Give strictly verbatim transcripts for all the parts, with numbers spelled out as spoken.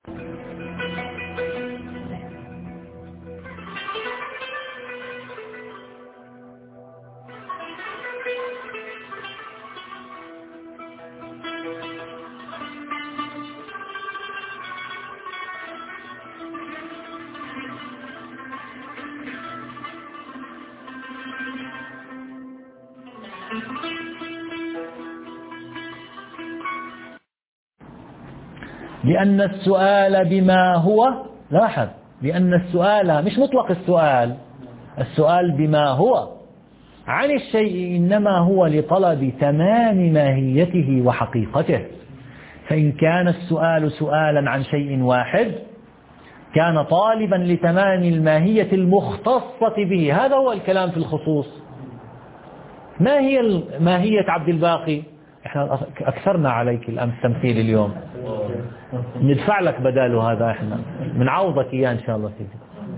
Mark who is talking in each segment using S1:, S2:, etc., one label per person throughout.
S1: لأن السؤال بما هو، لاحظ، لأن السؤال مش مطلق السؤال، السؤال بما هو عن الشيء إنما هو لطلب تمام ماهيته وحقيقته. فإن كان السؤال سؤالا عن شيء واحد كان طالبا لتمام الماهية المختصة به. هذا هو الكلام في الخصوص. ما هي ماهية عبد الباقي؟ احنا أكثرنا عليك الأمس تمثيل، اليوم ندفع لك بداله هذا، احنا بنعوضك إياه إن شاء الله سيدي.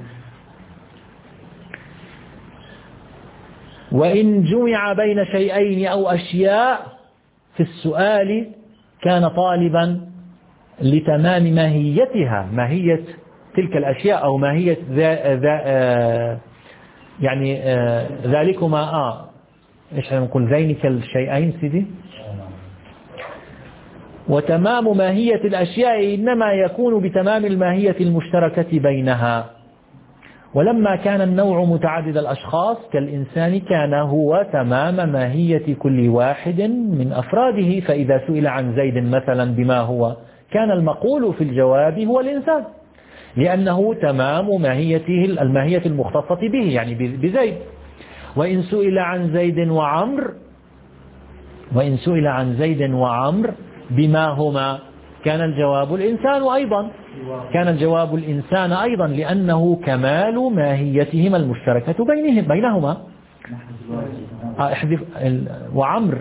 S1: وإن جمع بين شيئين أو أشياء في السؤال كان طالبا لتمام ماهيتها، ماهية تلك الأشياء أو ماهية ذا ذا آه يعني آه ذلكما آه إيش نقول ذينك الشيئين سيدي. وتمام ماهية الأشياء إنما يكون بتمام الماهية المشتركة بينها. ولما كان النوع متعدد الأشخاص كالإنسان كان هو تمام ماهية كل واحد من أفراده. فإذا سئل عن زيد مثلا بما هو كان المقول في الجواب هو الإنسان، لأنه تمام ماهيته الماهية المختصة به يعني بزيد. وإن سئل عن زيد وعمر وإن سئل عن زيد وعمر بما هما كان الجواب الإنسان أيضا، كان الجواب الإنسان أيضا لأنه كمال ماهيتهما المشتركة بينهم بينهما. احذف وعمر،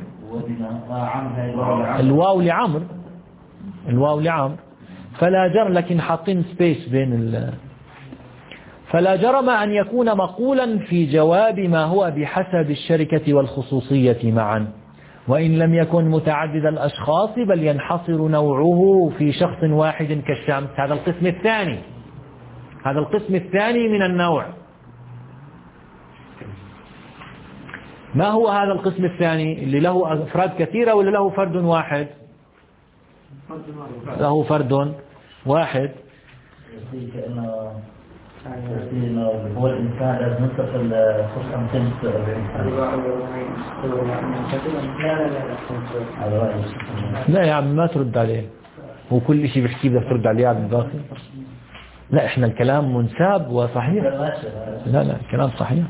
S1: الواو لعمر، الواو لعمر فلا جر، لكن حاطين سبيس بين ال فلا جرم أن يكون مقولا في جواب ما هو بحسب الشركة والخصوصية معا. وإن لم يكن متعدد الأشخاص بل ينحصر نوعه في شخص واحد كالشمس. هذا القسم الثاني، هذا القسم الثاني من النوع. ما هو هذا القسم الثاني اللي له أفراد كثيرة ولا له فرد واحد؟ له فرد واحد.
S2: هو الإنسان لازم نتصل خصوصا تنسى
S1: لا يا عم ما ترد عليه، هو كل شيء بيحكي بدك ترد عليه عبد الباقي. لا احنا الكلام منساب وصحيح، لا لا الكلام صحيح.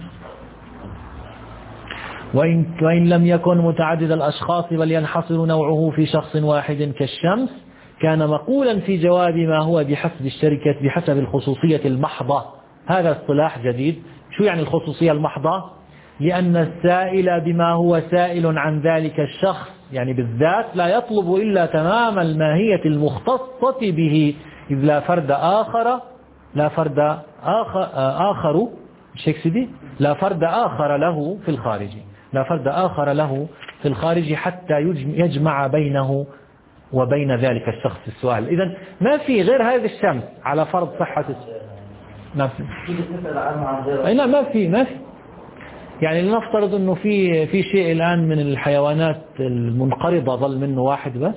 S1: وإن, وإن لم يكن متعدد الأشخاص بل ينحصر نوعه في شخص واحد كالشمس كان مقولا في جواب ما هو بحسب الشركة بحسب الخصوصية المحضة. هذا اصطلاح جديد. شو يعني الخصوصية المحضة؟ لأن السائل بما هو سائل عن ذلك الشخص يعني بالذات لا يطلب إلا تمام الماهية المختصة به، إذ لا فرد آخر لا فرد آخر, آخر شيكسبي لا فرد آخر له في الخارج لا فرد آخر له في الخارج حتى يجمع بينه وبين ذلك الشخص السؤال. إذن ما في غير هذه الشمس على فرض صحة ما في لا ما في ما في يعني لنفترض أنه في في شيء الآن من الحيوانات المنقرضة ظل منه واحد بس.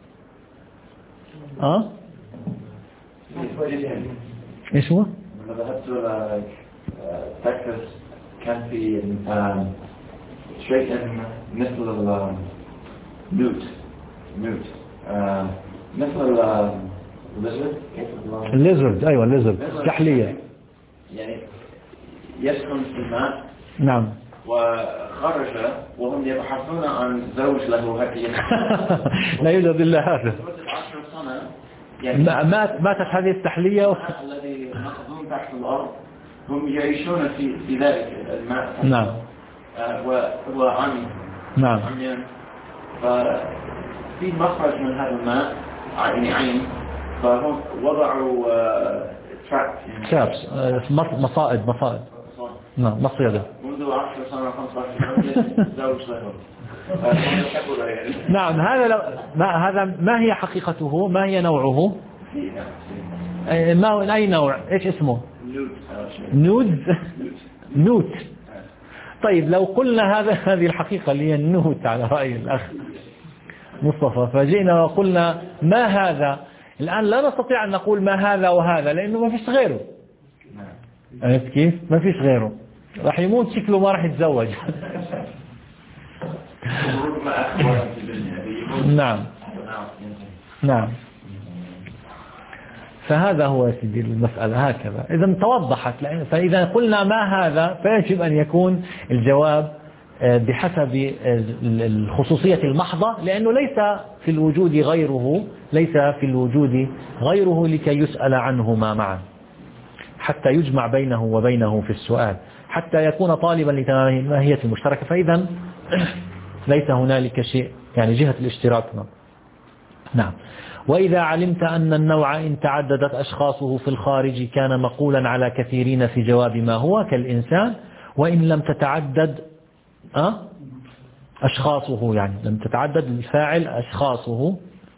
S1: أه إيش هو؟
S3: لما ذهبت إلى تكساس كان في شيء مثل النوت نوت مثل الليزرد.
S1: الليزرد أيوة الليزرد تحلية
S3: يعني يسكن في الماء.
S1: نعم.
S3: وخرج وهم يبحثون عن زوج له هكذا.
S1: لا يوجد إلا هذا.
S3: عشر سنة
S1: يعني مات ماتت هذه التحلية
S3: الذي مخزون تحت الأرض هم يعيشون في في ذلك الماء.
S1: نعم.
S3: وهو عمي.
S1: نعم.
S3: عميان. ففي مخرج من هذا الماء يعني عين، فهم وضعوا تراب
S1: ترابس مصائد مصائد نعم مصيدة
S3: منذ عشر سنة خمسة عشر سنة زوج له.
S1: نعم. هذا لو ما هذا ما هي حقيقته؟ ما هي نوعه؟ ما أي نوع؟ إيش اسمه؟ نود. نوت. طيب لو قلنا هذا هذه الحقيقة اللي هي النوت على رأي الأخ مصطفى، فجئنا وقلنا ما هذا، الآن لا نستطيع أن نقول ما هذا وهذا لأنه ما فيش غيره. عرفت كيف؟ ما فيش غيره، راح يموت شكله ما راح يتزوج. نعم نعم. فهذا هو سيدي المسألة هكذا. إذا توضحت، فإذا قلنا ما هذا فيجب أن يكون الجواب بحسب الخصوصية المحضة، لأنه ليس في الوجود غيره، ليس في الوجود غيره لكي يسأل عنهما معا، حتى يجمع بينه وبينه في السؤال، حتى يكون طالبا لماهية المشتركة. فإذا ليس هنالك شيء يعني جهة الاشتراك. نعم. وإذا علمت أن النوع إن تعددت أشخاصه في الخارج كان مقولا على كثيرين في جواب ما هو كالإنسان، وإن لم تتعدد أه؟ أشخاصه، يعني لم تتعدد الفاعل أشخاصه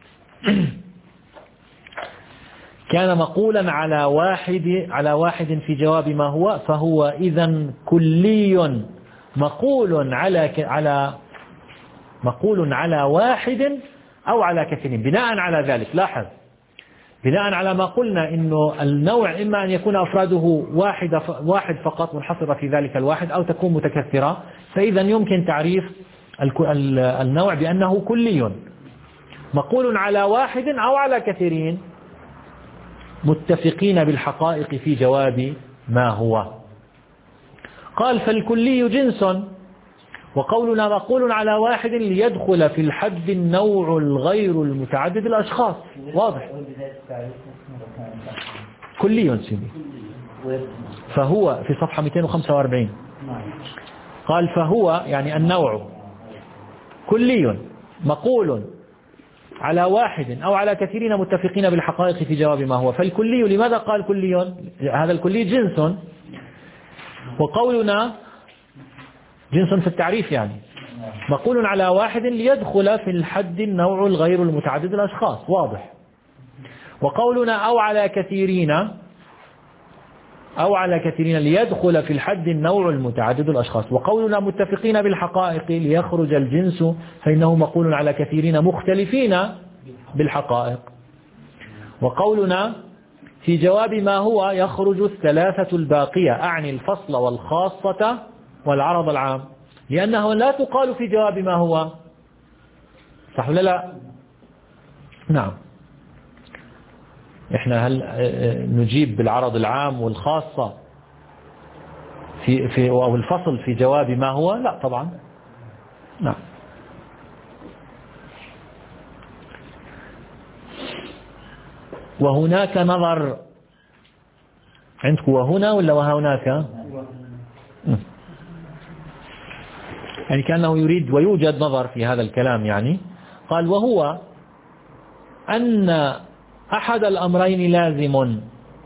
S1: كان مقولا على واحد على واحد في جواب ما هو، فهو إذا كلي مقول على على مقول على واحد أو على كثيرين. بناء على ذلك لاحظ، بناء على ما قلنا إنه النوع إما أن يكون أفراده واحد واحد فقط منحصرة في ذلك الواحد، أو تكون متكثرة، فإذا يمكن تعريف النوع بأنه كلي مقول على واحد أو على كثيرين متفقين بالحقائق في جواب ما هو. قال فالكلي جنس، وقولنا مقول على واحد ليدخل في الحد النوع الغير المتعدد الأشخاص. واضح؟ كلي سيدي. فهو في صفحة مئتين وخمسة وأربعين قال فهو يعني النوع كلي مقول على واحد أو على كثيرين متفقين بالحقائق في جواب ما هو. فالكلي، لماذا قال كلي؟ هذا الكلي جنس، وقولنا جنس في التعريف يعني مقول على واحد ليدخل في الحد النوع الغير المتعدد الأشخاص. واضح؟ وقولنا أو على كثيرين أو على كثيرين ليدخل في الحد النوع المتعدد الأشخاص. وقولنا متفقين بالحقائق ليخرج الجنس، فإنه مقول على كثيرين مختلفين بالحقائق. وقولنا في جواب ما هو يخرج الثلاثة الباقية، أعني الفصل والخاصة والعرض العام، لأنه لا تقال في جواب ما هو. صح ولا لا؟ نعم. إحنا هل نجيب بالعرض العام والخاصة في في أو الفصل في جواب ما هو؟ لا طبعا. نعم. وهناك نظر عندكم، وهنا ولا وهناك؟ يعني كأنه يريد ويوجد نظر في هذا الكلام. يعني قال وهو أن أحد الأمرين لازم،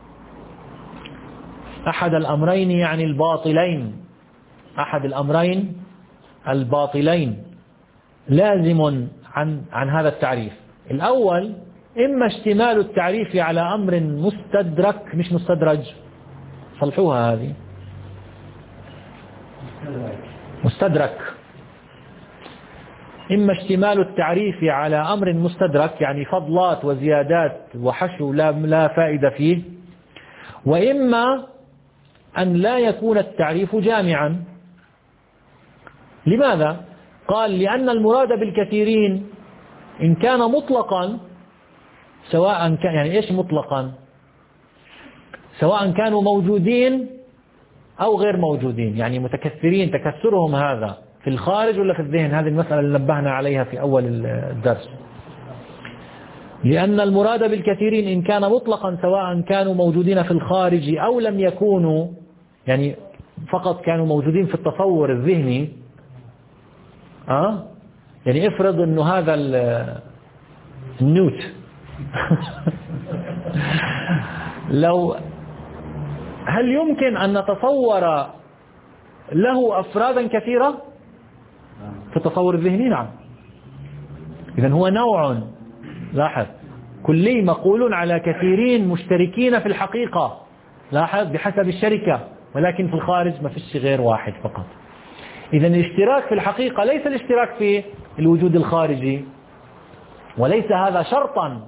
S1: أحد الأمرين يعني الباطلين، أحد الأمرين الباطلين لازم عن عن هذا التعريف. الأول إما اشتمال التعريف على أمر مستدرك مش مستدرج، صلحوها هذه، مستدرك. إما اشتمال التعريف على أمر مستدرك يعني فضلات وزيادات وحشو لا لا فائدة فيه، وإما أن لا يكون التعريف جامعا. لماذا؟ قال لأن المراد بالكثيرين إن كان مطلقا، سواء كان يعني إيش مطلقا؟ سواء كانوا موجودين أو غير موجودين، يعني متكثرين تكثرهم هذا في الخارج ولا في الذهن. هذه المسألة اللي نبهنا عليها في أول الدرس. لأن المراد بالكثيرين إن كان مطلقا سواء كانوا موجودين في الخارج أو لم يكونوا، يعني فقط كانوا موجودين في التصور الذهني. أه؟ يعني افرض أنه هذا النوت لو هل يمكن أن نتصور له أفرادا كثيرة في التصور الذهني؟ نعم. إذن هو نوع، لاحظ، كلي مقول على كثيرين مشتركين في الحقيقة، لاحظ بحسب الشركة، ولكن في الخارج ما فيش غير واحد فقط. إذا الاشتراك في الحقيقة ليس الاشتراك في الوجود الخارجي، وليس هذا شرطا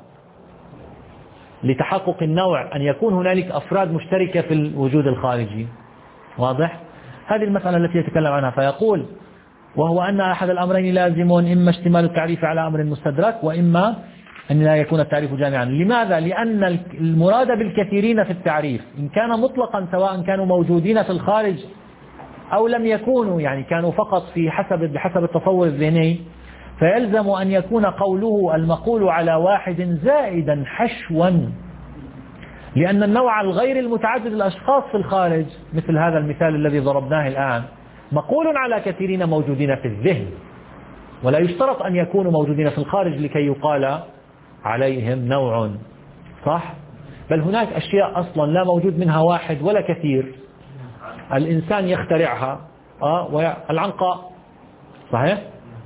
S1: لتحقق النوع أن يكون هنالك أفراد مشتركة في الوجود الخارجي. واضح؟ هذه المسألة التي يتكلم عنها، فيقول وهو أن أحد الأمرين لازم، إما اشتمال التعريف على أمر مستدرك، وإما أن لا يكون التعريف جامعا. لماذا؟ لأن المراد بالكثيرين في التعريف إن كان مطلقا سواء كانوا موجودين في الخارج أو لم يكونوا، يعني كانوا فقط في حسب بحسب التصور الذهني، فيلزم أن يكون قوله المقول على واحد زائدا حشوا، لأن النوع الغير المتعدد الأشخاص في الخارج مثل هذا المثال الذي ضربناه الآن مقول على كثيرين موجودين في الذهن، ولا يشترط أن يكونوا موجودين في الخارج لكي يقال عليهم نوع، صح؟ بل هناك أشياء أصلا لا موجود منها واحد ولا كثير، الإنسان يخترعها، آه العنقاء صحيح؟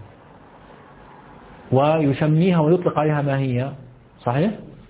S1: ويسميها ويطلق عليها ما هي، صحيح؟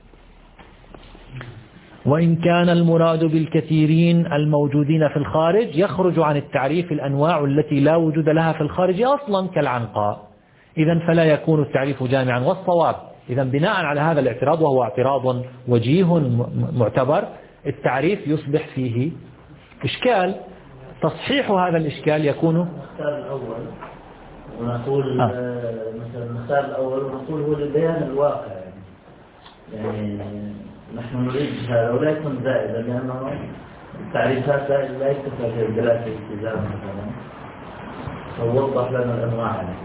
S1: وإن كان المراد بالكثيرين الموجودين في الخارج يخرج عن التعريف الأنواع التي لا وجود لها في الخارج أصلا كالعنقاء، إذا فلا يكون التعريف جامعا. والصواب إذا بناء على هذا الاعتراض، وهو اعتراض وجيه معتبر، التعريف يصبح فيه إشكال. تصحيح هذا الإشكال يكون
S2: المثال الأول ونقول آه. مثلا المثال الأول ونقول هو لبيان الواقع، يعني, يعني نحن نريد هذا ولا يكون زائدا، لأنه التعريفات لا يكتفى في دلالة الالتزام مثلا، فوضح لنا الأنواع يعني.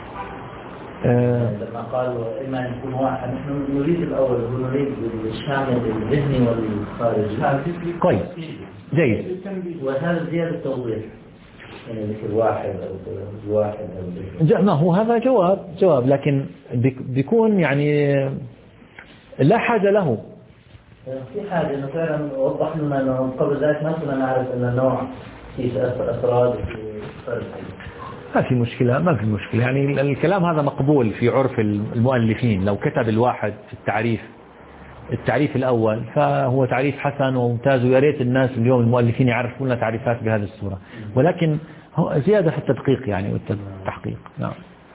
S2: أه لما قالوا إما أن يكون واحد، نحن نريد الأول نريد الشامل الذهني والخارجي.
S1: كويس جيد،
S2: وهذا زيادة توضيح يعني مثل واحد أو واحد أو
S1: ما هو هذا جواب جواب لكن بيكون يعني لا حاجة له.
S2: في حاجة إنه فعلا وضح لنا إنه قبل ذلك ما كنا نعرف أن النوع في أفراد وفي فرد.
S1: ما في مشكلة ما في مشكلة يعني الكلام هذا مقبول في عرف المؤلفين. لو كتب الواحد في التعريف التعريف الأول فهو تعريف حسن وممتاز، ويا ريت الناس اليوم المؤلفين يعرفون لنا تعريفات بهذه الصورة، ولكن زيادة في التدقيق يعني والتحقيق. نعم.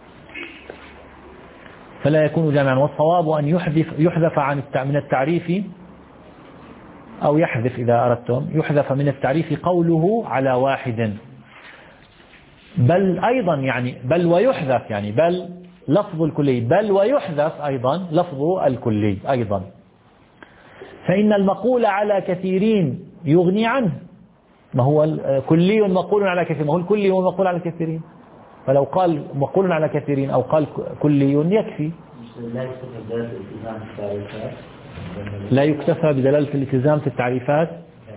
S1: فلا يكون جامعا. والصواب أن يحذف يحذف عن من التعريف، أو يحذف إذا أردتم، يحذف من التعريف قوله على واحد، بل أيضا يعني بل ويحذف يعني بل لفظ الكلي، بل ويحذف أيضا لفظ الكلي أيضا. فإن المقول على كثيرين يغني عنه. ما هو كلي مقول على كثيرين، ما هو الكلي هو مقول على كثيرين، فلو قال مقول على كثيرين أو قال كلي يكفي. لا يكتفى بدلالة الالتزام في التعريفات.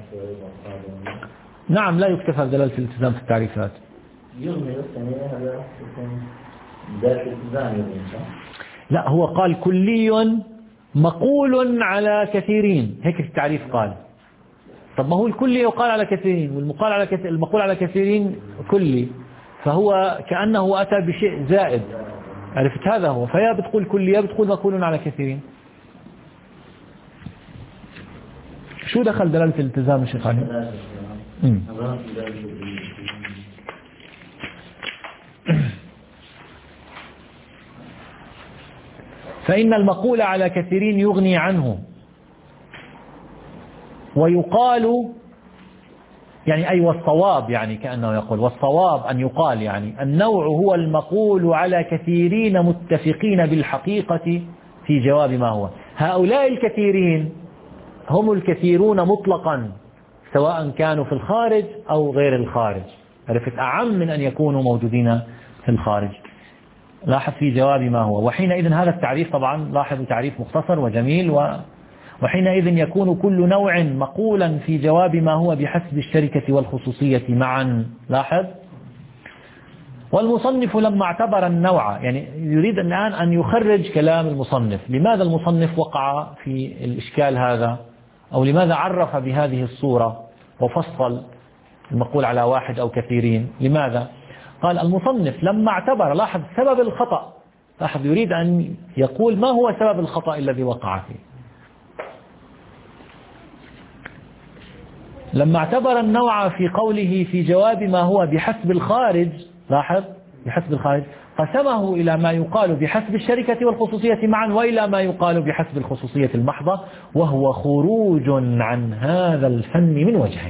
S1: نعم لا يكتفى بدلالة الالتزام في التعريفات. لا هو قال كلي مقول على كثيرين، هيك التعريف قال. طب ما هو الكلي يقال على كثيرين، والمقال على كثير المقول على كثيرين كلي، فهو كأنه أتى بشيء زائد. عرفت هذا هو، فيا بتقول كلي يا بتقول مقول على كثيرين. شو دخل دلالة الالتزام يا شيخ علي؟ فإن المقول على كثيرين يغني عنه. ويقال يعني أي والصواب، يعني كأنه يقول والصواب أن يقال يعني النوع هو المقول على كثيرين متفقين بالحقيقة في جواب ما هو. هؤلاء الكثيرين هم الكثيرون مطلقا سواء كانوا في الخارج أو غير الخارج. عرفت؟ أعم من أن يكونوا موجودين في الخارج. لاحظ في جواب ما هو. وحينئذ هذا التعريف طبعا لاحظوا تعريف مختصر وجميل، و وحينئذ يكون كل نوع مقولا في جواب ما هو بحسب الشركة والخصوصية معا. لاحظ. والمصنف لما اعتبر النوع، يعني يريد الآن أن يخرج كلام المصنف. لماذا المصنف وقع في الإشكال هذا، أو لماذا عرف بهذه الصورة وفصل المقول على واحد أو كثيرين؟ لماذا؟ قال المصنف لما اعتبر، لاحظ سبب الخطأ لاحظ يريد أن يقول ما هو سبب الخطأ الذي وقع فيه. لما اعتبر النوع في قوله في جواب ما هو بحسب الخارج، لاحظ بحسب الخارج، قسمه إلى ما يقال بحسب الشركة والخصوصية معا وإلى ما يقال بحسب الخصوصية المحضة، وهو خروج عن هذا الفن من وجهين.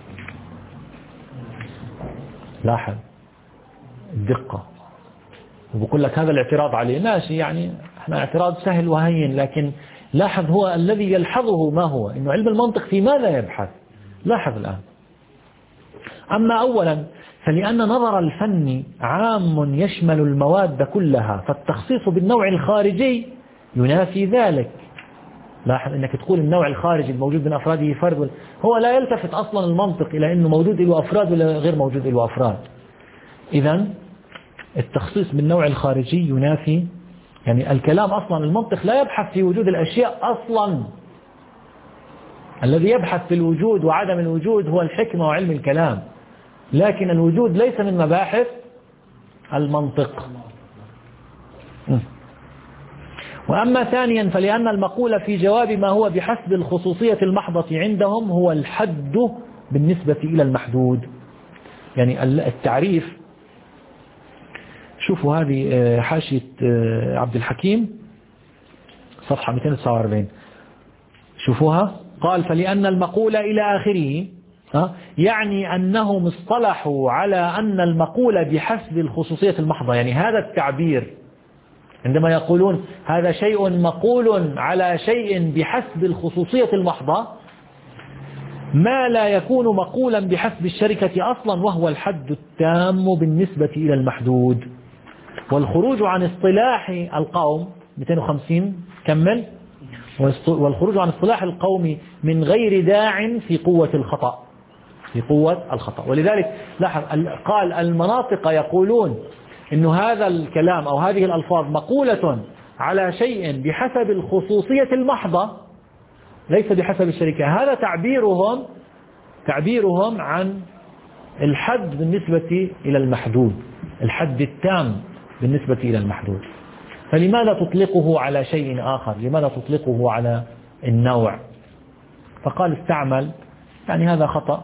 S1: لاحظ الدقة، وبقول لك هذا الاعتراض عليه ماشي، يعني احنا اعتراض سهل وهين، لكن لاحظ هو الذي يلحظه ما هو إنه علم المنطق في ماذا يبحث. لاحظ الآن، أما أولا فلأن نظر الفن عام يشمل المواد كلها، فالتخصيص بالنوع الخارجي ينافي ذلك. لاحظ أنك تقول النوع الخارجي الموجود من أفراده فرد، هو لا يلتفت أصلا المنطق إلى أنه موجود له أفراد ولا غير موجود له أفراد. إذن التخصيص بالنوع الخارجي ينافي، يعني الكلام أصلا المنطق لا يبحث في وجود الأشياء أصلا، الذي يبحث في الوجود وعدم الوجود هو الحكمة وعلم الكلام، لكن الوجود ليس من مباحث المنطق. وأما ثانيا فلأن المقول في جواب ما هو بحسب الخصوصية المحضة عندهم هو الحد بالنسبة إلى المحدود. يعني التعريف، شوفوا هذه حاشية عبد الحكيم صفحة مئتين وتسعة وأربعين، شوفوها. قال فلأن المقول إلى آخره يعني أنهم اصطلحوا على أن المقول بحسب الخصوصية المحضة. يعني هذا التعبير عندما يقولون هذا شيء مقول على شيء بحسب الخصوصية المحضة، ما لا يكون مقولا بحسب الشركة أصلا، وهو الحد التام بالنسبة إلى المحدود. والخروج عن اصطلاح القوم مئتين وخمسين كمل، والخروج عن اصطلاح القوم من غير داع في قوة الخطأ، في قوة الخطأ. ولذلك لاحظ قال المناطق يقولون إن هذا الكلام أو هذه الألفاظ مقولة على شيء بحسب الخصوصية المحضة ليس بحسب الشركة. هذا تعبيرهم تعبيرهم عن الحد بالنسبة إلى المحدود، الحد التام بالنسبة إلى المحدود. فلماذا تطلقه على شيء آخر؟ لماذا تطلقه على النوع؟ فقال استعمل، يعني هذا خطأ.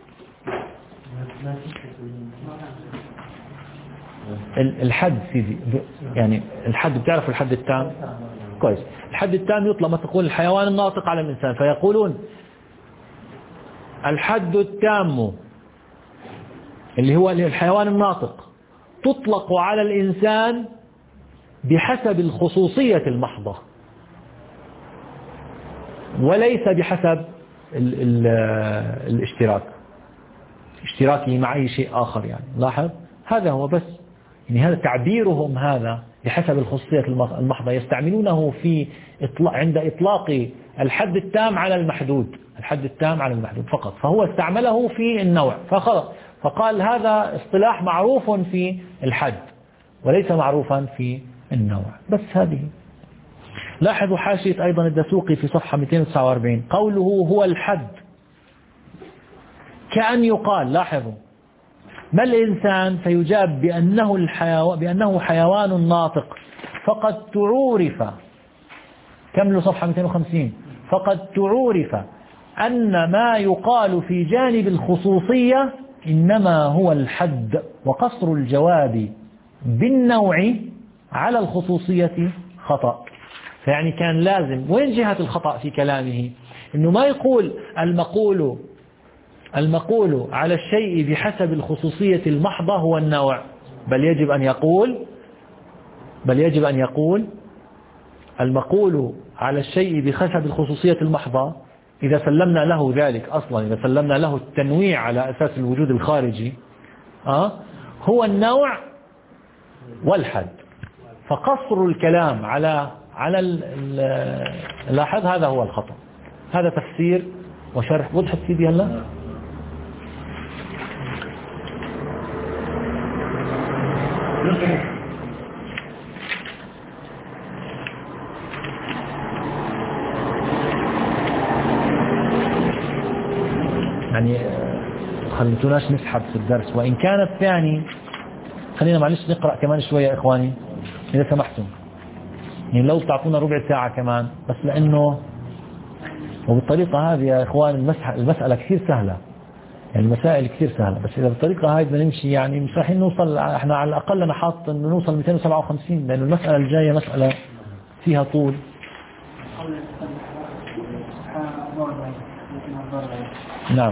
S1: الحد سيدي، يعني الحد بتعرف الحد التام كويس. الحد التام يطلق ما تقول الحيوان الناطق على الإنسان، فيقولون الحد التام اللي هو الحيوان الناطق تطلق على الإنسان بحسب الخصوصية المحضة وليس بحسب ال ال الاشتراك، اشتراكه مع أي شيء آخر. يعني لاحظ هذا هو بس، يعني هذا تعبيرهم هذا بحسب الخصوصية المحضة يستعملونه في إطلاق عند إطلاق الحد التام على المحدود، الحد التام على المحدود فقط. فهو استعمله في النوع فخلق، فقال هذا اصطلاح معروف في الحد وليس معروفا في النوع. بس هذه. لاحظوا حاشية أيضا الدسوقي في صفحة مئتين وتسعة وأربعين، قوله هو الحد كأن يقال، لاحظوا ما الإنسان، فيجاب بأنه, الحيو... بأنه حيوان ناطق، فقد تعورف، كملوا صفحة مئتين وخمسين، فقد تعورف أن ما يقال في جانب الخصوصية إنما هو الحد، وقصر الجواب بالنوع على الخصوصية خطأ. فيعني كان لازم، وين جهة الخطأ في كلامه؟ إنه ما يقول المقول المقول على الشيء بحسب الخصوصية المحضة هو النوع، بل يجب أن يقول بل يجب أن يقول المقول على الشيء بحسب الخصوصية المحضة إذا سلمنا له ذلك أصلا، إذا سلمنا له التنويع على أساس الوجود الخارجي أه؟ هو النوع والحد. فقصر الكلام على على لاحظ هذا هو الخطأ. هذا تفسير وشرح. وضحت سيدي هلا؟ يعني خلتوناش نسحب في الدرس، وإن كان الثاني خلينا معلش نقرأ كمان شوية إخواني. إذا سمحتم، يعني لو تعطونا ربع ساعة كمان بس، لأنه وبالطريقة هذه يا إخوان المسألة كثير سهلة، يعني المسائل كثير سهلة، بس إذا بالطريقة هاي بدنا نمشي يعني مش راح نوصل. احنا على الأقل أنا حاط إنه نوصل مئتين وسبعة وخمسين، لأنه المسألة الجاية مسألة فيها طول. نعم.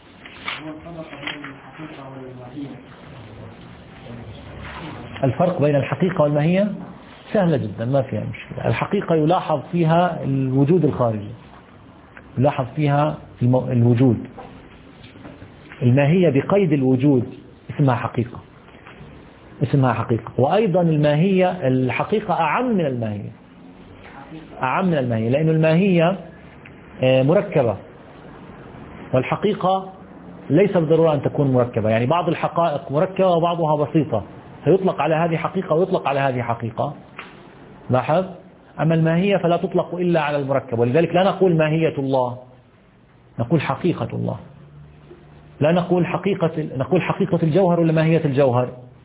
S1: الفرق بين الحقيقة والماهية سهلة جدا، ما فيها مشكلة. الحقيقة يلاحظ فيها الوجود الخارجي، يلاحظ فيها الوجود. الماهية بقيد الوجود اسمها حقيقة، اسمها حقيقة. وأيضا الماهية الحقيقة أعم من الماهية، أعم من الماهية، لأن الماهية مركبة والحقيقة ليس بالضرورة أن تكون مركبة. يعني بعض الحقائق مركبة وبعضها بسيطة، فيطلق على هذه حقيقة ويطلق على هذه حقيقة. لاحظ. أما الماهية فلا تطلق إلا على المركب، ولذلك لا نقول ماهية الله، نقول حقيقة الله. لا نقول حقيقة، نقول حقيقة الجوهر ولا ماهية الجوهر؟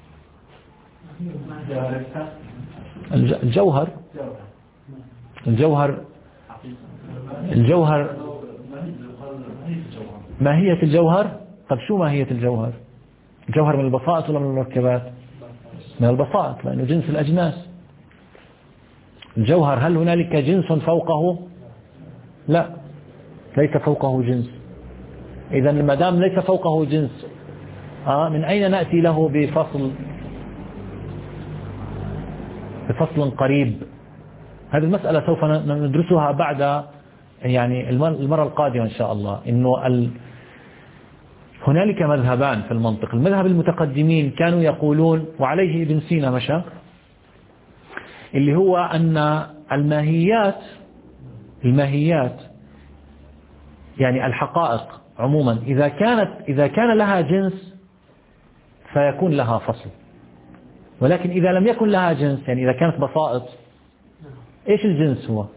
S1: الجوهر الجوهر الجوهر ماهية الجوهر. طب شو ماهية الجوهر؟ الجوهر من البسائط ولا من المركبات؟ من البسائط، لأنه جنس الأجناس. الجوهر هل هنالك جنس فوقه؟ لا، ليس فوقه جنس. إذا ما دام ليس فوقه جنس، آه من أين نأتي له بفصل بفصل قريب؟ هذه المسألة سوف ندرسها بعد يعني المرة القادمة إن شاء الله. إنه ال... هنالك مذهبان في المنطق. المذهب المتقدمين كانوا يقولون، وعليه ابن سينا مشى، اللي هو أن الماهيات الماهيات يعني الحقائق عموما إذا كانت إذا كان لها جنس فيكون لها فصل، ولكن إذا لم يكن لها جنس، يعني إذا كانت بسائط، إيش الجنس هو؟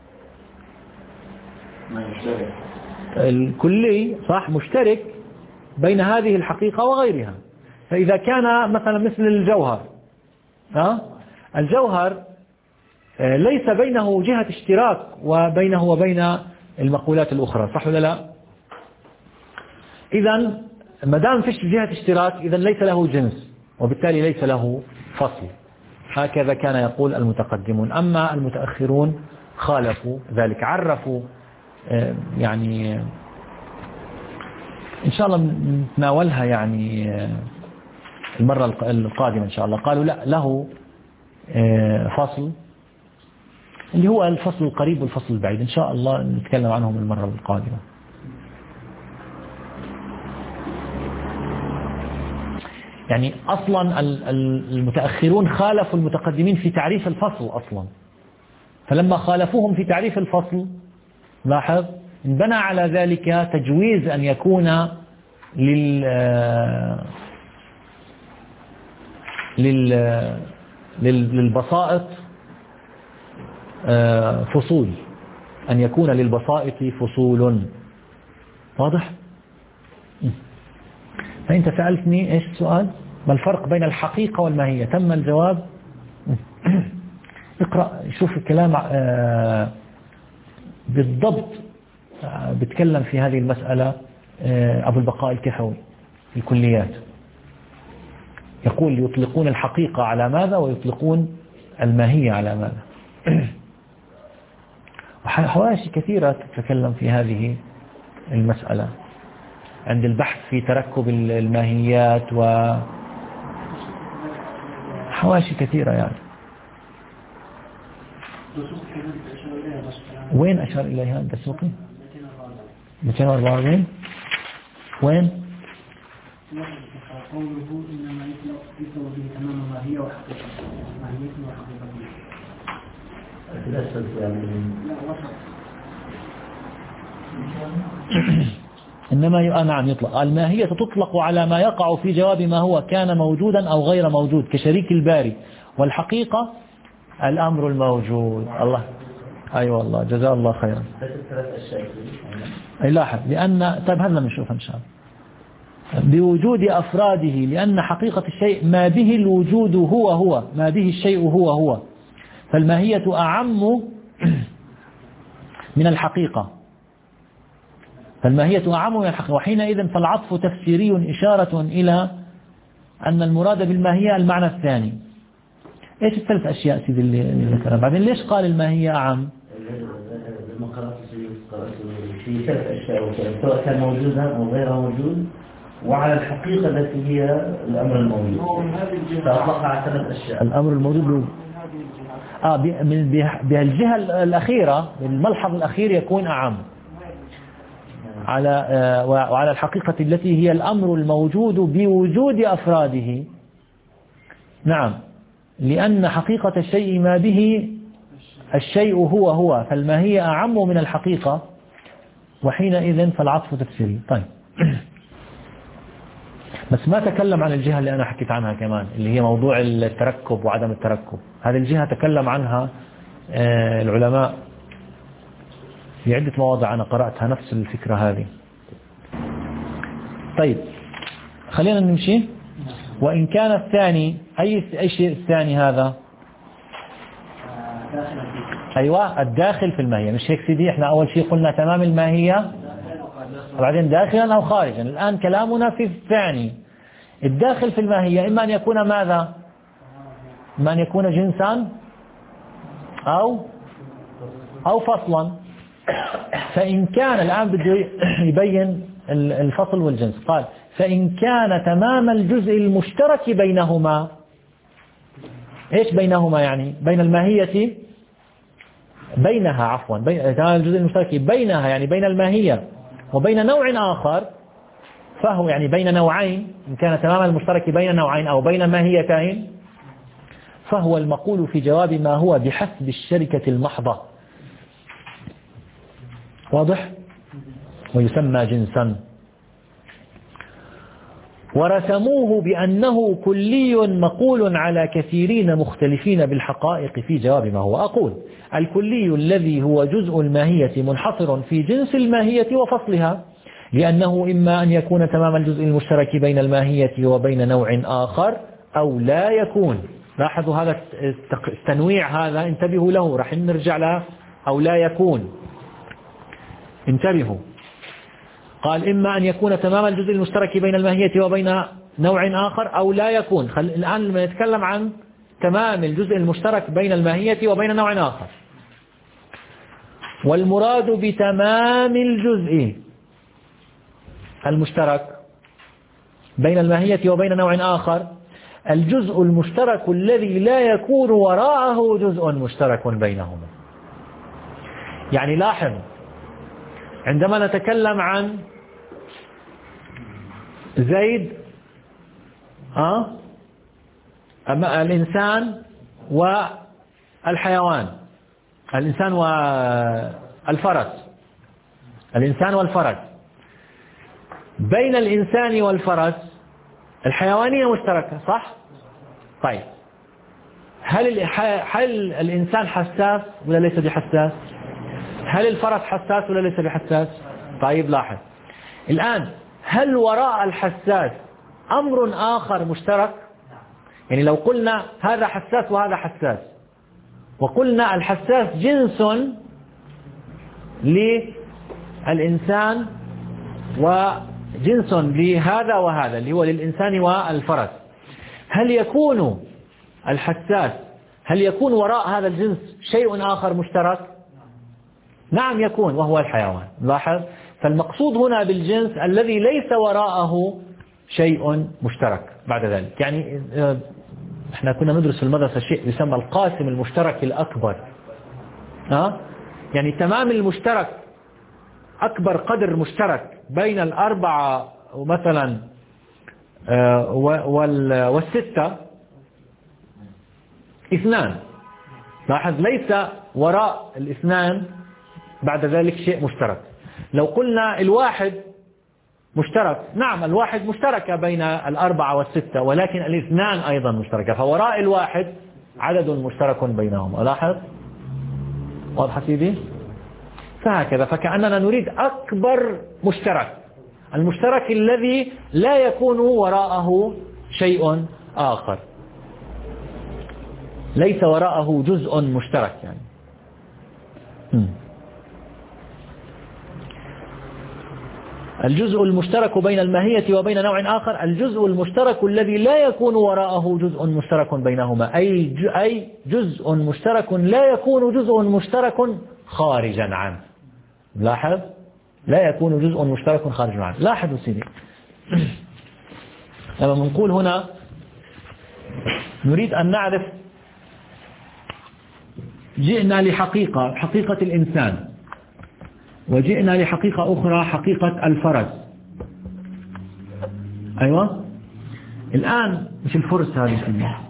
S1: الكلي، صح، مشترك بين هذه الحقيقة وغيرها. فإذا كان مثلا مثل الجوهر، ها الجوهر ليس بينه جهة اشتراك وبينه وبين المقولات الأخرى، صح ولا لا؟ إذا ما دام فيش جهة اشتراك إذا ليس له جنس، وبالتالي ليس له فصل. هكذا كان يقول المتقدمون. أما المتأخرون خالفوا ذلك، عرفوا يعني إن شاء الله نتناولها يعني المرة القادمة إن شاء الله. قالوا لا، له فصل اللي هو الفصل القريب والفصل البعيد، إن شاء الله نتكلم عنهم المرة القادمة. يعني أصلا المتأخرون خالفوا المتقدمين في تعريف الفصل أصلا، فلما خالفوهم في تعريف الفصل لاحظ انبنى على ذلك تجويز أن يكون لل لل للبسائط فصول، أن يكون للبسائط فصول. واضح؟ فأنت سألتني إيش السؤال؟ ما الفرق بين الحقيقة والماهية؟ تم الجواب. اقرأ شوف الكلام بالضبط، بتكلم في هذه المسألة أبو البقاء الكحوي في الكليات، يقول يطلقون الحقيقة على ماذا ويطلقون الماهية على ماذا. وحواشي كثيرة تتكلم في هذه المسألة عند البحث في تركب الماهيات، وحواشي كثيرة يعني. وين أشار إليها الدسوقي؟ مئتين وأربعة وأربعين. وين؟
S4: قوله إنما يطلق به تمام الماهية وحقيقة ماهية وحقيقة.
S1: إنما ي... نعم يطلق. الماهية تطلق على ما يقع في جواب ما هو كان موجودا أو غير موجود كشريك الباري، والحقيقة الأمر الموجود. الله أيوة والله جزاه الله خيرا. أي لاحظ لأن طيب هذا نشوف إن شاء الله. بوجود أفراده، لأن حقيقة الشيء ما به الوجود هو هو، ما به الشيء هو هو، فالماهية أعم من الحقيقة، فالماهية أعم من الحقيقة، وحينئذ فالعطف تفسيري إشارة إلى أن المراد بالماهية المعنى الثاني. إيش الثلاث أشياء سيدي اللي ذكرها؟ بعدين ليش قال الماهية أعم؟
S2: لما قرأت في ثلاث أشياء، سواء كان موجودا أو غير موجود، وعلى الحقيقة التي هي الأمر الموجود، فأطلق على ثلاث أشياء.
S1: الأمر الموجود آه بهالجهة الأخيرة، الملحظ الأخير يكون أعم على آه وعلى الحقيقة التي هي الأمر الموجود بوجود أفراده. نعم، لأن حقيقة الشيء ما به الشيء هو هو، فالماهية أعم من الحقيقة، وحينئذ فالعطف تفسيري. طيب بس ما تكلم عن الجهة اللي أنا حكيت عنها كمان، اللي هي موضوع التركب وعدم التركب. هذه الجهة تكلم عنها العلماء في عدة مواضع أنا قرأتها نفس الفكرة هذه. طيب خلينا نمشي. وإن كان الثاني أي أي شيء الثاني هذا؟ أيوة الداخل في الماهية، مش هيك سيدي؟ إحنا أول شيء قلنا تمام الماهية وبعدين داخلا أو خارجا. الآن كلامنا في الثاني، الداخل في الماهية إما أن يكون ماذا؟ إما أن يكون جنسا أو أو فصلا. فإن كان الآن بده يبين الفصل والجنس، قال فإن كان تمام الجزء المشترك بينهما. إيش بينهما يعني؟ بين الماهية بينها عفوا بين تمام الجزء المشترك بينها، يعني بين الماهية وبين نوع آخر، فهو يعني بين نوعين. إن كان تمام المشترك بين نوعين أو بين ماهيتين، فهو المقول في جواب ما هو بحسب الشركة المحضة. واضح؟ ويسمى جنسا. ورسموه بأنه كلي مقول على كثيرين مختلفين بالحقائق في جواب ما هو. أقول الكلي الذي هو جزء الماهية منحصر في جنس الماهية وفصلها، لأنه إما أن يكون تمام الجزء المشترك بين الماهية وبين نوع آخر أو لا يكون. لاحظوا هذا التنويع، هذا انتبهوا له، رح نرجع له. أو لا يكون، انتبهوا. قال إما أن يكون تمام الجزء المشترك بين الماهية وبين نوع آخر أو لا يكون. خل... الآن لما نتكلم عن تمام الجزء المشترك بين الماهية وبين نوع آخر، والمراد بتمام الجزء المشترك بين الماهية وبين نوع آخر الجزء المشترك الذي لا يكون وراءه جزء مشترك بينهما. يعني لاحظ، عندما نتكلم عن زيد أه؟ أما الإنسان والحيوان، الإنسان والفرس، الإنسان والفرس، بين الإنسان والفرس الحيوانية مشتركة، صح؟ طيب هل هل الإنسان حساس ولا ليس بحساس؟ هل الفرس حساس ولا ليس بحساس؟ طيب لاحظ الآن، هل وراء الحساس أمر آخر مشترك؟ يعني لو قلنا هذا حساس وهذا حساس، وقلنا الحساس جنس للإنسان وجنس لهذا وهذا اللي هو للإنسان والفرس، هل يكون الحساس هل يكون وراء هذا الجنس شيء آخر مشترك؟ نعم يكون، وهو الحيوان. لاحظ، فالمقصود هنا بالجنس الذي ليس وراءه شيء مشترك بعد ذلك. يعني احنا كنا ندرس في المدرسة شيء يسمى القاسم المشترك الأكبر. أه؟ يعني تمام المشترك، أكبر قدر مشترك بين الأربعة مثلا والستة اثنان. لاحظ، ليس وراء الاثنان بعد ذلك شيء مشترك. لو قلنا الواحد مشترك، نعم الواحد مشترك بين الأربعة والستة، ولكن الاثنان أيضا مشتركة، فوراء الواحد عدد مشترك بينهم. لاحظ، واضح سيدي؟ فهكذا، فكأننا نريد أكبر مشترك، المشترك الذي لا يكون وراءه شيء آخر، ليس وراءه جزء مشترك يعني. الجزء المشترك بين الماهية وبين نوع آخر الجزء المشترك الذي لا يكون وراءه جزء مشترك بينهما، أي أي جزء مشترك لا يكون جزء مشترك خارجا عنه. لاحظ، لا يكون جزء مشترك خارجا عنه. لاحظوا سيدي، لما نقول هنا نريد أن نعرف، جئنا لحقيقة حقيقة الإنسان، وجئنا لحقيقة أخرى حقيقة الفرس. أيوة، الآن مش الفرس هذه كلها،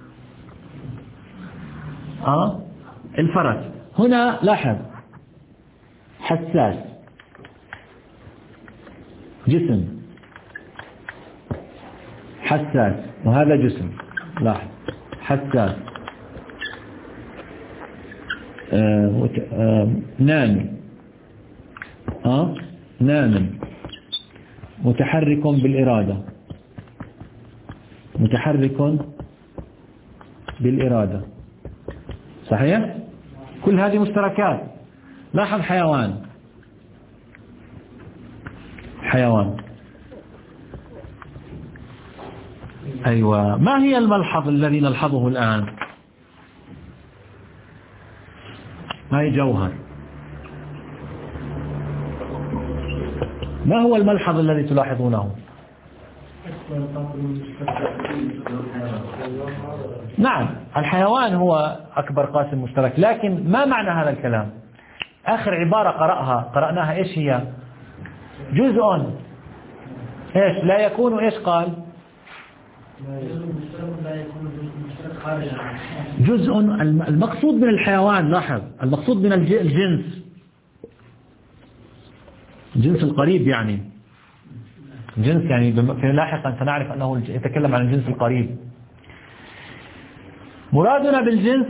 S1: آه الفرس هنا. لاحظ، حساس، جسم حساس، وهذا جسم. لاحظ، حساس، آه آه نامي، آه نام، متحرك بالإرادة، متحرك بالإرادة، صحيح؟ كل هذه مشتركات. لاحظ، حيوان، حيوان. أيوة، ما هي الملحظ الذي نلحظه الآن؟ ما هي جوهر. ما هو الملحظ الذي تلاحظونه؟ نعم، الحيوان هو أكبر قاسم مشترك، لكن ما معنى هذا الكلام؟ آخر عبارة قرأها قرأناها إيش هي؟ جزء إيش لا يكون، إيش قال؟ جزء. المقصود من الحيوان، لاحظ، المقصود من الجنس، الجنس القريب، يعني جنس، يعني لاحقا سنعرف أنه يتكلم عن الجنس القريب. مرادنا بالجنس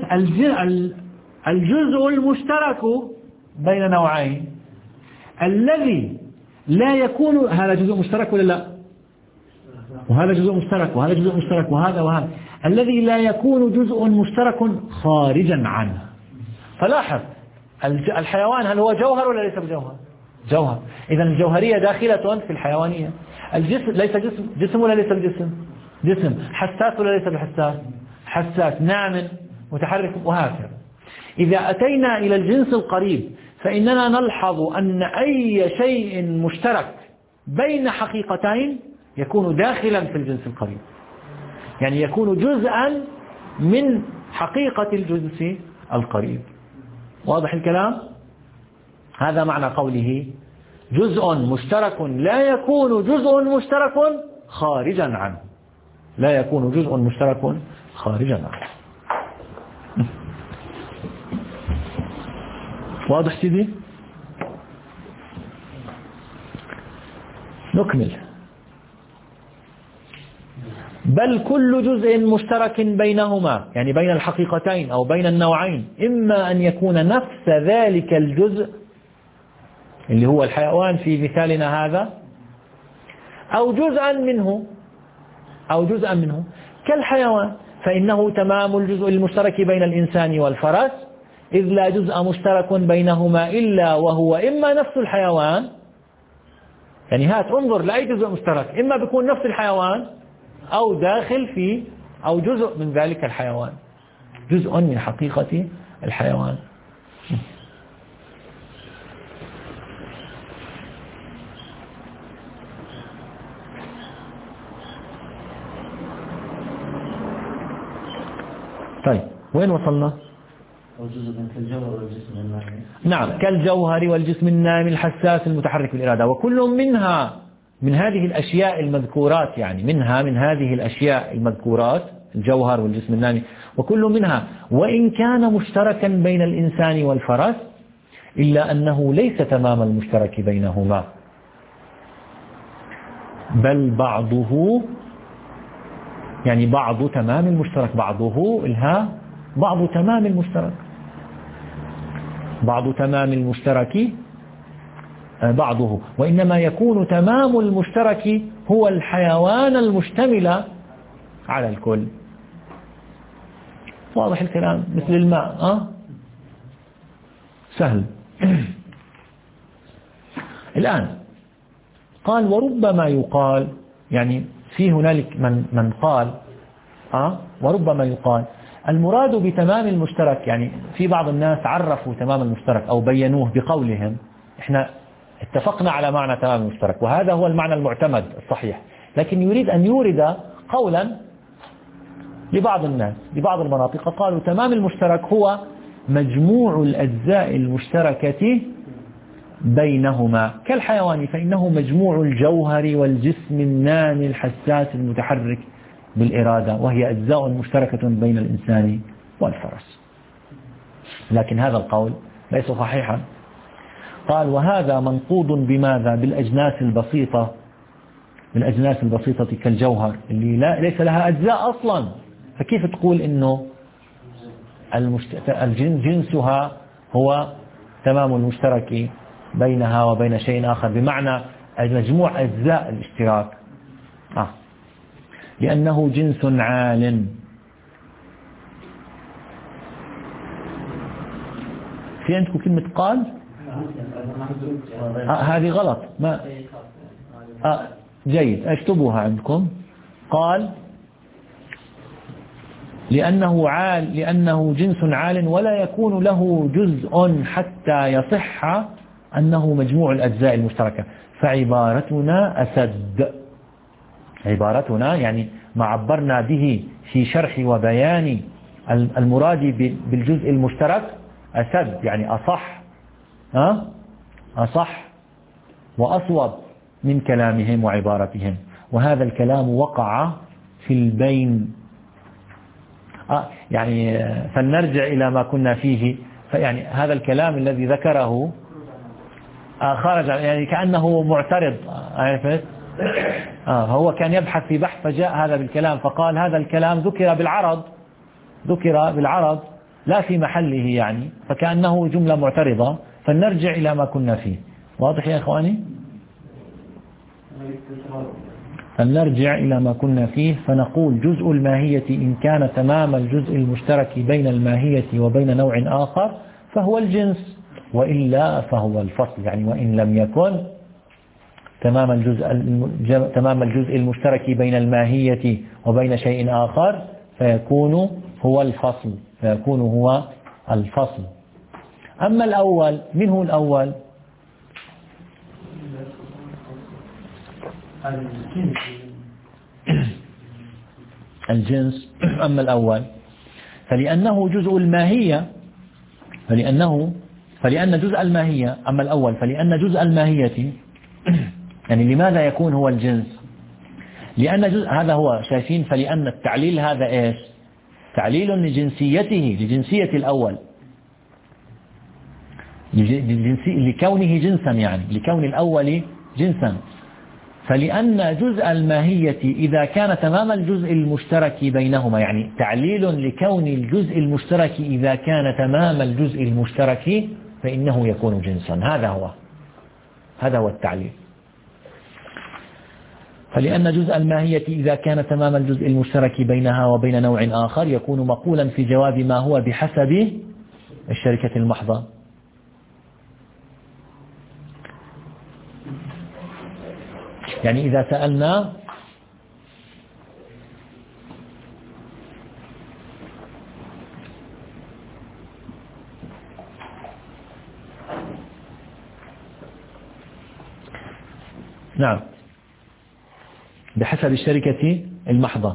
S1: الجزء المشترك بين نوعين، الذي لا يكون، هذا جزء مشترك ولا لا؟ وهذا جزء مشترك، وهذا جزء مشترك، وهذا وهذا، الذي لا يكون جزء مشترك خارجا عنه. فلاحظ، الحيوان هل هو جوهر ولا ليس بجوهر؟ جوهر. إذا الجوهرية داخلة في الحيوانية. الجسم ليس جسم، جسم ولا ليس بجسم؟ جسم. حساس ولا ليس بحساس؟ حساس. نام، متحرك، وهكذا. إذا أتينا إلى الجنس القريب فإننا نلحظ أن أي شيء مشترك بين حقيقتين يكون داخلا في الجنس القريب، يعني يكون جزءا من حقيقة الجنس القريب. واضح الكلام؟ هذا معنى قوله جزء مشترك لا يكون جزء مشترك خارجا عنه، لا يكون جزء مشترك خارجا عنه. واضح سيدي؟ نكمل. بل كل جزء مشترك بينهما، يعني بين الحقيقتين أو بين النوعين، إما أن يكون نفس ذلك الجزء اللي هو الحيوان في مثالنا هذا، أو جزءا منه، أو جزءا منه كالحيوان، فإنه تمام الجزء المشترك بين الإنسان والفرس، إذ لا جزء مشترك بينهما إلا وهو إما نفس الحيوان، يعني هات انظر لأي جزء مشترك، إما بيكون نفس الحيوان أو داخل في أو جزء من ذلك الحيوان، جزء من حقيقة الحيوان. طيب، وين وصلنا؟
S2: كالجوهر والجسم النامي.
S1: نعم، كالجوهر والجسم النامي الحساس المتحرك بالإرادة. وكل منها من هذه الأشياء المذكورات، يعني منها من هذه الأشياء المذكورات، الجوهر والجسم النامي، وكل منها وإن كان مشتركا بين الإنسان والفرس إلا أنه ليس تمام المشترك بينهما، بل بعضه، يعني بعض تمام المشترك، بعضه الها بعض تمام المشترك، بعض تمام المشترك بعضه، وإنما يكون تمام المشترك هو الحيوان المشتمل على الكل. واضح الكلام؟ مثل الماء أه؟ سهل. الآن قال وربما يقال، يعني في هنالك من من قال أه؟ وربما يقال المراد بتمام المشترك، يعني في بعض الناس عرفوا تمام المشترك أو بينوه بقولهم احنا اتفقنا على معنى تمام المشترك، وهذا هو المعنى المعتمد الصحيح، لكن يريد أن يورد قولا لبعض الناس لبعض المناطق قالوا تمام المشترك هو مجموع الأجزاء المشتركة بينهما كالحيوان، فإنه مجموع الجوهر والجسم النامي الحساس المتحرك بالإرادة، وهي أجزاء مشتركة بين الإنسان والفرس. لكن هذا القول ليس صحيحا. قال وهذا منقوض بماذا؟ بالأجناس البسيطة بالأجناس البسيطة كالجوهر اللي لا ليس لها أجزاء أصلا، فكيف تقول إنه جنسها هو تمام المشترك بينها وبين شيء آخر، بمعنى مجموع أجزاء الاشتراك آه. لأنه جنس عال. في عندكم كلمة قال آه هذه غلط ما آه جيد اكتبوها عندكم. قال لأنه عال لأنه جنس عال ولا يكون له جزء حتى يصح أنه مجموع الأجزاء المشتركة، فعبارتنا أسد. عبارتنا يعني ما عبرنا به في شرح وبيان المراد بالجزء المشترك أسد، يعني أصح أه؟ أصح وأصوب من كلامهم وعبارتهم، وهذا الكلام وقع في البين آه يعني فلنرجع إلى ما كنا فيه. يعني هذا الكلام الذي ذكره آه خرج يعني كأنه معترض عرفت آه هو كان يبحث في بحث فجاء هذا بالكلام، فقال هذا الكلام ذكر بالعرض ذكر بالعرض لا في محله، يعني فكأنه جملة معترضة، فلنرجع إلى ما كنا فيه. واضح يا إخواني؟ فلنرجع إلى ما كنا فيه فنقول جزء الماهية إن كان تمام الجزء المشترك بين الماهية وبين نوع آخر فهو الجنس، وإلا فهو الفصل، يعني وإن لم يكن تمام الجزء تمام الجزء المشترك بين الماهية وبين شيء آخر فيكون هو الفصل فيكون هو الفصل. أما الأول، من هو الأول؟ الجنس. أما الأول فلأنه جزء الماهية فلأنه فلأن جزء الماهية أما الأول فلأن جزء الماهية يعني لماذا يكون هو الجنس؟ لأن جزء هذا هو شايفين، فلأن التعليل هذا إيش؟ تعليل لجنسيته لجنسية الأول لكونه جنسا، يعني لكون الأول جنسا. فلأن جزء الماهية إذا كان تمام الجزء المشترك بينهما، يعني تعليل لكون الجزء المشترك إذا كان تمام الجزء المشترك فإنه يكون جنسا. هذا هو هذا هو التعليل. فلأن جزء الماهية إذا كان تمام الجزء المشترك بينها وبين نوع آخر يكون مقولا في جواب ما هو بحسب الشركة المحضة. يعني إذا سألنا نعم بحسب الشركة المحضة،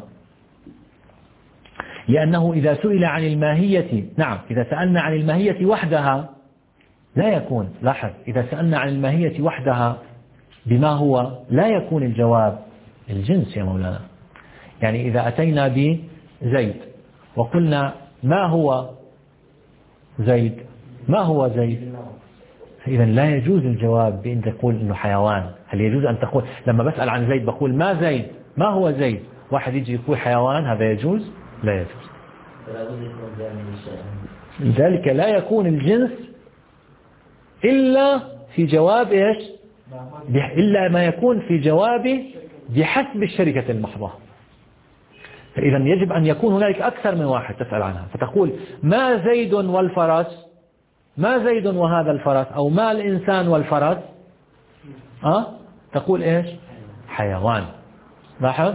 S1: لأنه إذا سئل عن الماهية نعم إذا سألنا عن الماهية وحدها لا يكون، لاحظ إذا سألنا عن الماهية وحدها بما هو لا يكون الجواب الجنس يا مولانا. يعني إذا أتينا بزيد وقلنا ما هو زيد ما هو زيد إذا لا يجوز الجواب بأن تقول إنه حيوان. هل يجوز أن تقول لما بسأل عن زيد بقول ما زيد ما هو زيد، واحد يجي يقول حيوان، هذا يجوز؟ لا يجوز. لذلك لا يكون الجنس إلا في جواب إيش إلا ما يكون في جوابه بحسب الشركة المحضة. فإذا يجب أن يكون هنالك أكثر من واحد تسأل عنها، فتقول ما زيد والفرس، ما زيد وهذا الفرس، أو ما الإنسان والفرس، أه؟ تقول إيش؟ حيوان. لاحظ؟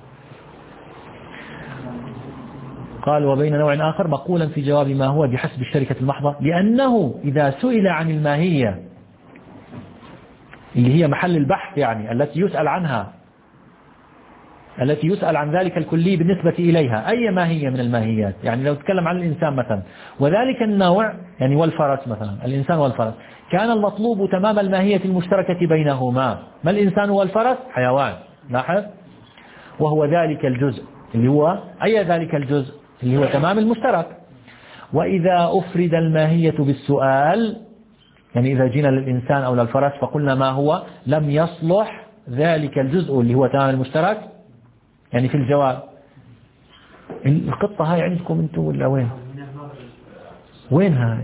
S1: قال وبين نوع آخر مقولا في جواب ما هو بحسب الشركة المحضة، لأنه إذا سئل عن الماهية اللي هي محل البحث يعني التي يسأل عنها، التي يسأل عن ذلك الكلي بالنسبة إليها، أي ماهية من الماهيات، يعني لو تكلم عن الإنسان مثلا وذلك النوع يعني والفرس مثلا، الإنسان والفرس، كان المطلوب تمام الماهية المشتركة بينهما. ما الإنسان والفرس؟ حيوان. لاحظ؟ وهو ذلك الجزء اللي هو أي ذلك الجزء اللي هو تمام المشترك. وإذا أفرد الماهية بالسؤال، يعني إذا جينا للإنسان أو للفرس فقلنا ما هو، لم يصلح ذلك الجزء اللي هو تمام المشترك يعني في الجواب. القطة هاي عندكم انتم ولا وين؟ وين هاي؟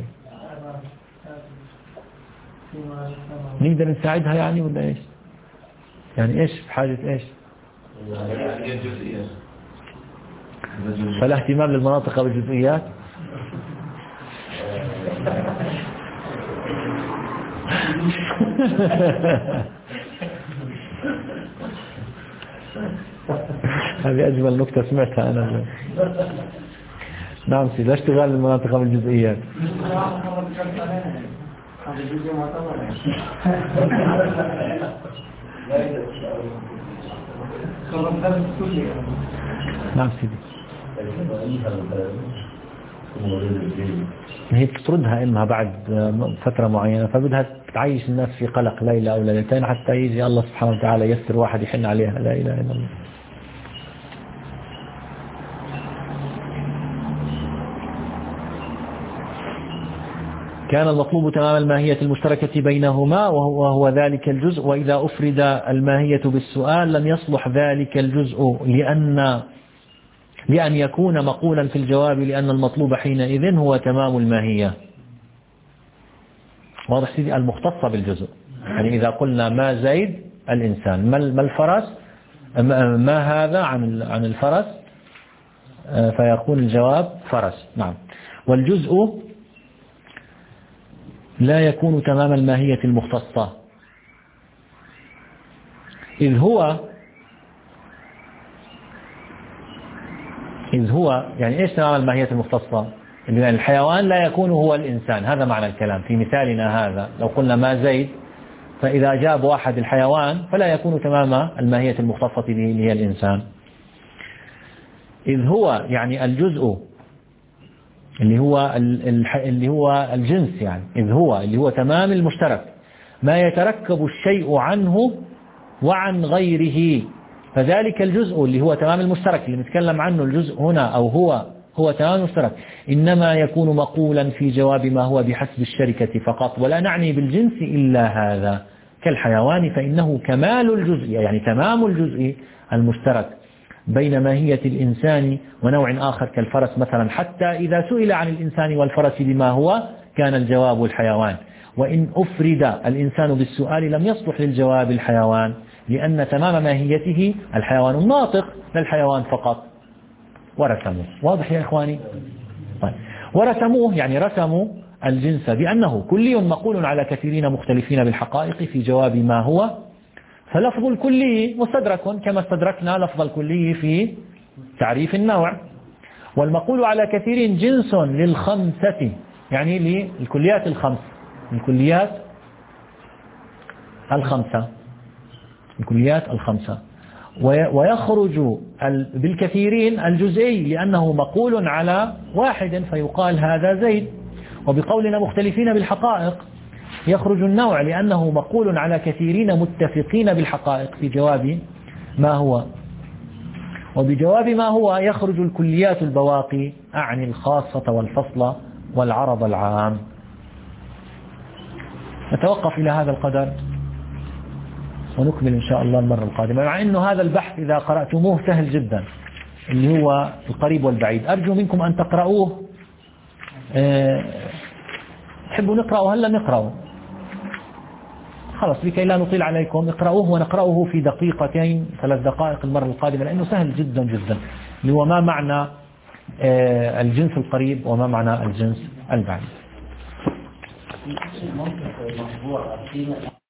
S1: نقدر نساعدها يعني ولا ايش؟ يعني ايش بحاجة ايش؟ فلا اهتمام للمناطق والجزئيات. هذه أجمل نكتة سمعتها أنا. نعم سيدي، اشتغال المناطق والجزئيات. نعم سيدي. هي بتطردها إنها بعد فترة معينة، فبدها تعيش الناس في قلق ليلة أو ليلتين حتى يجي الله سبحانه وتعالى يسر واحد يحن عليها. لا إله إلا الله. كان المطلوب تمام الماهية المشتركة بينهما وهو ذلك الجزء. وإذا أفرد الماهية بالسؤال لم يصلح ذلك الجزء لأن لأن يكون مقولا في الجواب، لأن المطلوب حينئذ هو تمام الماهية. واضح سيدي؟ المختصة بالجزء، يعني إذا قلنا ما زيد الإنسان، ما الفرس، ما هذا عن عن الفرس، فيكون الجواب فرس. نعم. والجزء لا يكون تمام الماهية المختصة، إذ هو إذ هو يعني إيش تمام الماهية المختصة؟ يعني الحيوان لا يكون هو الإنسان، هذا معنى الكلام في مثالنا هذا. لو قلنا ما زيد، فإذا جاب واحد الحيوان فلا يكون تمام الماهية المختصة به اللي هي الإنسان. إذ هو يعني الجزء اللي هو اللي هو الجنس، يعني إذ هو اللي هو تمام المشترك، ما يتركب الشيء عنه وعن غيره، فذلك الجزء اللي هو تمام المشترك اللي نتكلم عنه الجزء هنا أو هو هو تمام المشترك، إنما يكون مقولا في جواب ما هو بحسب الشركة فقط، ولا نعني بالجنس إلا هذا. كالحيوان فإنه كمال الجزء، يعني تمام الجزء المشترك بين ماهية الإنسان ونوع آخر كالفرس مثلا، حتى إذا سئل عن الإنسان والفرس بما هو كان الجواب الحيوان. وإن أفرد الإنسان بالسؤال لم يصلح للجواب الحيوان، لأن تمام ماهيته الحيوان الناطق للحيوان فقط. ورسموه. واضح يا إخواني؟ طيب. ورسموه يعني رسموا الجنس بأنه كلي مقول على كثيرين مختلفين بالحقائق في جواب ما هو، فلفظ الكلي مستدرك كما استدركنا لفظ الكلي في تعريف النوع. والمقول على كثير جنس للخمسة، يعني للكليات الخمس، الكليات الخمسة الكليات الخمسة. ويخرج بالكثيرين الجزئي لأنه مقول على واحد فيقال هذا زيد. وبقولنا مختلفين بالحقائق يخرج النوع لأنه مقول على كثيرين متفقين بالحقائق في جواب ما هو. وبجواب ما هو يخرج الكليات البواقي أعني الخاصة والفصل والعرض العام. نتوقف إلى هذا القدر ونكمل إن شاء الله المرة القادمة، مع أنه هذا البحث إذا قرأتموه سهل جدا اللي هو القريب والبعيد. أرجو منكم أن تقرأوه. أه تحبوا نقرأه؟ هلا نقرأه. خلاص لكي لا نطيل عليكم اقرأوه ونقرأه في دقيقتين ثلاث دقائق المرة القادمة، لأنه سهل جدا جدا. هو ما معنى الجنس القريب وما معنى الجنس البعيد.